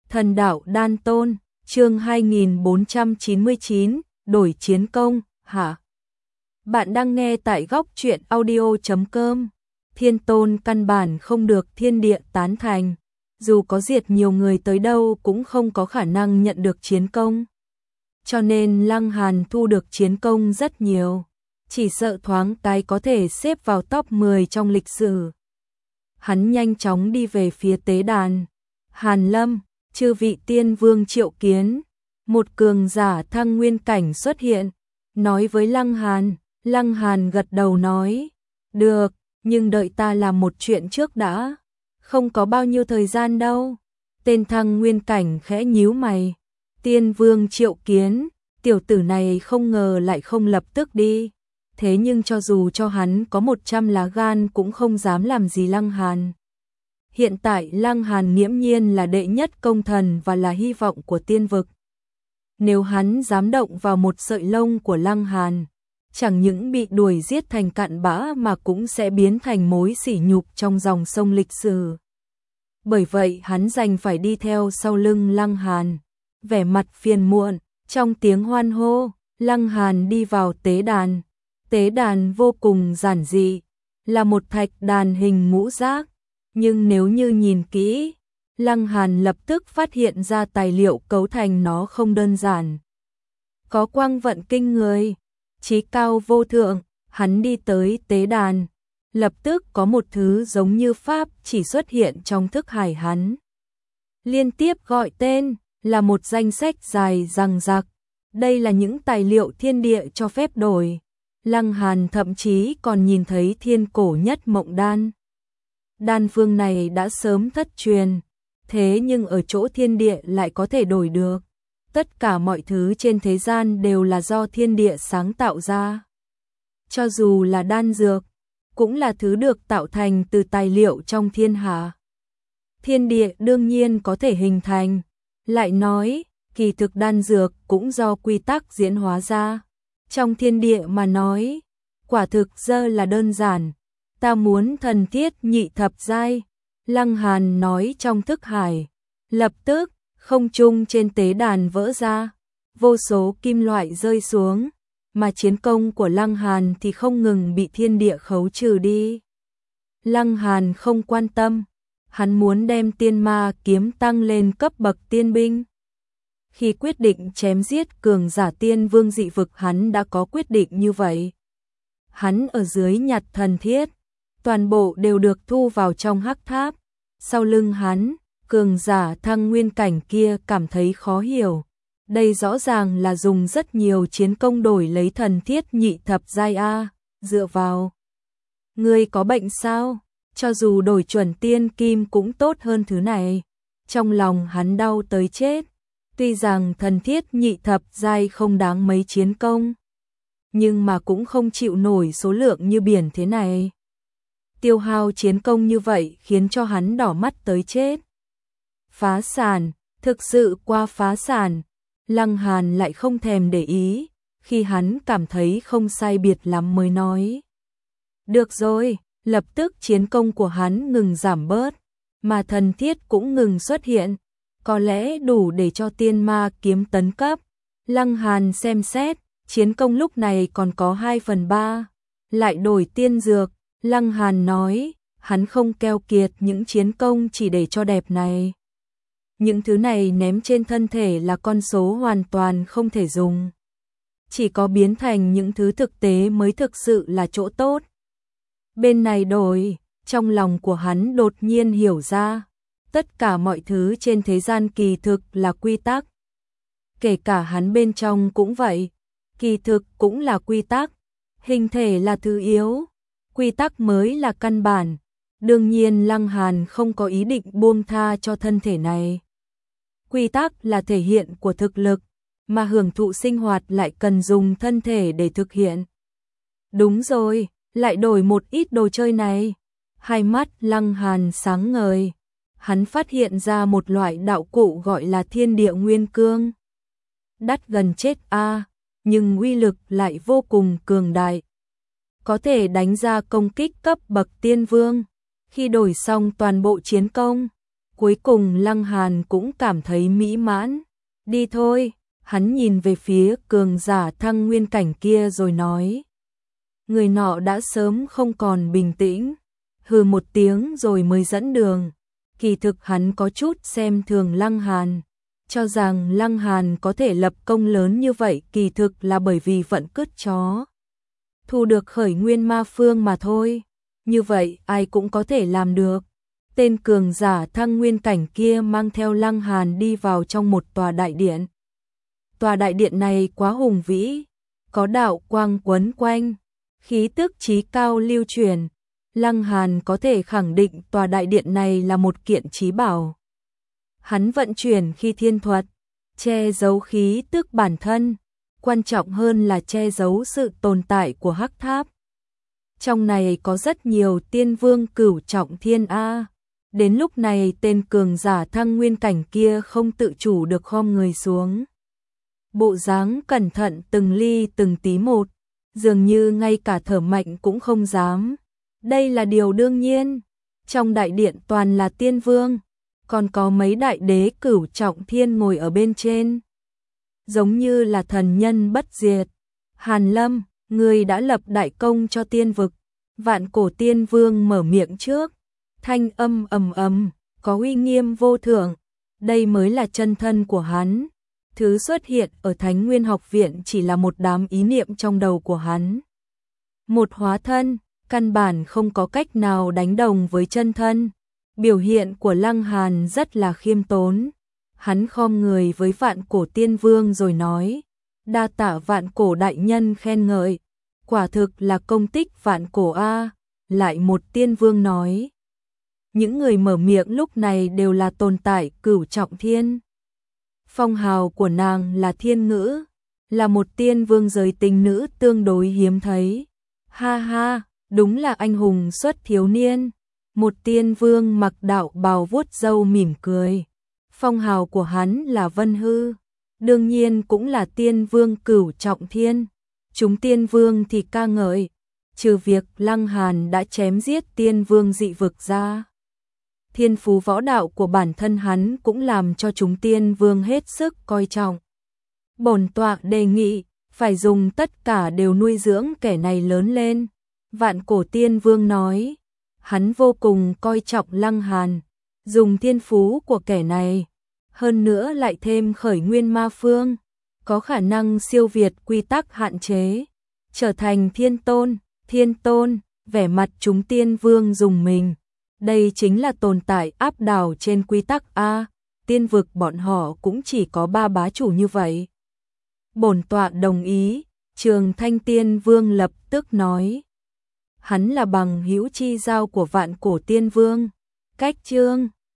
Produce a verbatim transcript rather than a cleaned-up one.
Thần đạo đan tôn, chương hai nghìn bốn trăm chín mươi chín, đổi chiến công, hả? Bạn đang nghe tại góc truyện audio chấm com. Thiên tôn căn bản không được thiên địa tán thành, dù có diệt nhiều người tới đâu cũng không có khả năng nhận được chiến công. Cho nên Lăng Hàn thu được chiến công rất nhiều, chỉ sợ thoáng cái có thể xếp vào top mười trong lịch sử. Hắn nhanh chóng đi về phía tế đàn. Hàn Lâm, chư vị tiên vương triệu kiến. Một cường giả thăng nguyên cảnh xuất hiện, nói với Lăng Hàn. Lăng Hàn gật đầu nói, được, nhưng đợi ta làm một chuyện trước đã, không có bao nhiêu thời gian đâu. Tên thăng nguyên cảnh khẽ nhíu mày, tiên vương triệu kiến, tiểu tử này không ngờ lại không lập tức đi. Thế nhưng cho dù cho hắn có một trăm lá gan cũng không dám làm gì Lăng Hàn. Hiện tại Lăng Hàn nghiễm nhiên là đệ nhất công thần và là hy vọng của tiên vực. Nếu hắn dám động vào một sợi lông của Lăng Hàn, chẳng những bị đuổi giết thành cặn bã mà cũng sẽ biến thành mối sỉ nhục trong dòng sông lịch sử. Bởi vậy hắn đành phải đi theo sau lưng Lăng Hàn, vẻ mặt phiền muộn. Trong tiếng hoan hô, Lăng Hàn đi vào tế đàn. Tế đàn vô cùng giản dị, là một thạch đàn hình ngũ giác, nhưng nếu như nhìn kỹ, Lăng Hàn lập tức phát hiện ra tài liệu cấu thành nó không đơn giản. Có quang vận kinh người, chí cao vô thượng. Hắn đi tới tế đàn, lập tức có một thứ giống như pháp chỉ xuất hiện trong thức hải hắn. Liên tiếp gọi tên, là một danh sách dài dằng dặc. Đây là những tài liệu thiên địa cho phép đổi. Lăng Hàn thậm chí còn nhìn thấy thiên cổ nhất mộng đan. Đan phương này đã sớm thất truyền, thế nhưng ở chỗ thiên địa lại có thể đổi được. Tất cả mọi thứ trên thế gian đều là do thiên địa sáng tạo ra. Cho dù là đan dược, cũng là thứ được tạo thành từ tài liệu trong thiên hạ. Thiên địa đương nhiên có thể hình thành. Lại nói, kỳ thực đan dược cũng do quy tắc diễn hóa ra. Trong thiên địa mà nói, quả thực dơ là đơn giản. Ta muốn thần thiết nhị thập giai. Lăng Hàn nói trong thức hải. Lập tức, không trung trên tế đàn vỡ ra, vô số kim loại rơi xuống, mà chiến công của Lăng Hàn thì không ngừng bị thiên địa khấu trừ đi. Lăng Hàn không quan tâm, hắn muốn đem tiên ma kiếm tăng lên cấp bậc tiên binh. Khi quyết định chém giết cường giả tiên vương dị vực hắn đã có quyết định như vậy. Hắn ở dưới nhặt thần thiết, toàn bộ đều được thu vào trong hắc tháp. Sau lưng hắn, cường giả thăng nguyên cảnh kia cảm thấy khó hiểu. Đây rõ ràng là dùng rất nhiều chiến công đổi lấy thần thiết nhị thập giai A, dựa vào. Ngươi có bệnh sao? Cho dù đổi chuẩn tiên kim cũng tốt hơn thứ này. Trong lòng hắn đau tới chết. Tuy rằng thần thiết nhị thập giai không đáng mấy chiến công, nhưng mà cũng không chịu nổi số lượng như biển thế này. Tiêu hao chiến công như vậy khiến cho hắn đỏ mắt tới chết. Phá sản, thực sự qua phá sản. Lăng Hàn lại không thèm để ý, khi hắn cảm thấy không sai biệt lắm mới nói. Được rồi, lập tức chiến công của hắn ngừng giảm bớt, mà thần thiết cũng ngừng xuất hiện. Có lẽ đủ để cho tiên ma kiếm tấn cấp. Lăng Hàn xem xét, chiến công lúc này còn có hai phần ba. Lại đổi tiên dược, Lăng Hàn nói, hắn không keo kiệt những chiến công chỉ để cho đẹp này. Những thứ này ném trên thân thể là con số hoàn toàn không thể dùng. Chỉ có biến thành những thứ thực tế mới thực sự là chỗ tốt. Bên này đổi, trong lòng của hắn đột nhiên hiểu ra. Tất cả mọi thứ trên thế gian kỳ thực là quy tắc. Kể cả hắn bên trong cũng vậy. Kỳ thực cũng là quy tắc. Hình thể là thứ yếu. Quy tắc mới là căn bản. Đương nhiên Lăng Hàn không có ý định buông tha cho thân thể này. Quy tắc là thể hiện của thực lực, mà hưởng thụ sinh hoạt lại cần dùng thân thể để thực hiện. Đúng rồi, lại đổi một ít đồ chơi này. Hai mắt Lăng Hàn sáng ngời. Hắn phát hiện ra một loại đạo cụ gọi là thiên địa nguyên cương. Đắt gần chết a, nhưng uy lực lại vô cùng cường đại. Có thể đánh ra công kích cấp bậc tiên vương. Khi đổi xong toàn bộ chiến công, Cuối cùng Lăng Hàn cũng cảm thấy mỹ mãn. Đi thôi, hắn nhìn về phía cường giả thăng nguyên cảnh kia rồi nói. Người nọ đã sớm không còn bình tĩnh, hừ một tiếng rồi mới dẫn đường. Kỳ thực hắn có chút xem thường Lăng Hàn, cho rằng Lăng Hàn có thể lập công lớn như vậy kỳ thực là bởi vì vận cứt chó. Thu được khởi nguyên ma phương mà thôi, như vậy ai cũng có thể làm được. Tên cường giả thăng nguyên cảnh kia mang theo Lăng Hàn đi vào trong một tòa đại điện. Tòa đại điện này quá hùng vĩ, có đạo quang quấn quanh, khí tức chí cao lưu truyền. Lăng Hàn có thể khẳng định tòa đại điện này là một kiện chí bảo. Hắn vận chuyển khi thiên thuật, che giấu khí tức bản thân, quan trọng hơn là che giấu sự tồn tại của hắc tháp. Trong này có rất nhiều tiên vương cửu trọng thiên A. Đến lúc này tên cường giả thăng nguyên cảnh kia không tự chủ được khom người xuống. Bộ dáng cẩn thận từng ly từng tí một, dường như ngay cả thở mạnh cũng không dám. Đây là điều đương nhiên, trong đại điện toàn là tiên vương, còn có mấy đại đế cửu trọng thiên ngồi ở bên trên. Giống như là thần nhân bất diệt. Hàn Lâm, người đã lập đại công cho tiên vực. Vạn cổ tiên vương mở miệng trước, thanh âm ầm ầm, có uy nghiêm vô thượng. Đây mới là chân thân của hắn. Thứ xuất hiện ở Thánh Nguyên Học Viện chỉ là một đám ý niệm trong đầu của hắn. Một hóa thân, căn bản không có cách nào đánh đồng với chân thân. Biểu hiện của Lăng Hàn rất là khiêm tốn. Hắn khom người với vạn cổ tiên vương rồi nói, đa tạ vạn cổ đại nhân khen ngợi, quả thực là công tích vạn cổ A. Lại một tiên vương nói. Những người mở miệng lúc này đều là tồn tại cửu trọng thiên. Phong hào của nàng là thiên ngữ, là một tiên vương giới tình nữ tương đối hiếm thấy. Ha ha, đúng là anh hùng xuất thiếu niên. Một tiên vương mặc đạo bào vuốt râu mỉm cười. Phong hào của hắn là Vân Hư, đương nhiên cũng là tiên vương cửu trọng thiên. Chúng tiên vương thì ca ngợi, trừ việc Lăng Hàn đã chém giết tiên vương dị vực ra. Thiên phú võ đạo của bản thân hắn cũng làm cho chúng tiên vương hết sức coi trọng. Bổn tọa đề nghị, phải dùng tất cả đều nuôi dưỡng kẻ này lớn lên. Vạn cổ tiên vương nói, hắn vô cùng coi trọng Lăng Hàn, dùng thiên phú của kẻ này, hơn nữa lại thêm khởi nguyên ma phương, có khả năng siêu việt quy tắc hạn chế, trở thành thiên tôn, thiên tôn, vẻ mặt chúng tiên vương dùng mình. Đây chính là tồn tại áp đảo trên quy tắc A, tiên vực bọn họ cũng chỉ có ba bá chủ như vậy. Bổn tọa đồng ý, Trường Thanh Tiên Vương lập tức nói. Hắn là bằng hữu chi giao của vạn cổ tiên vương. Cách chương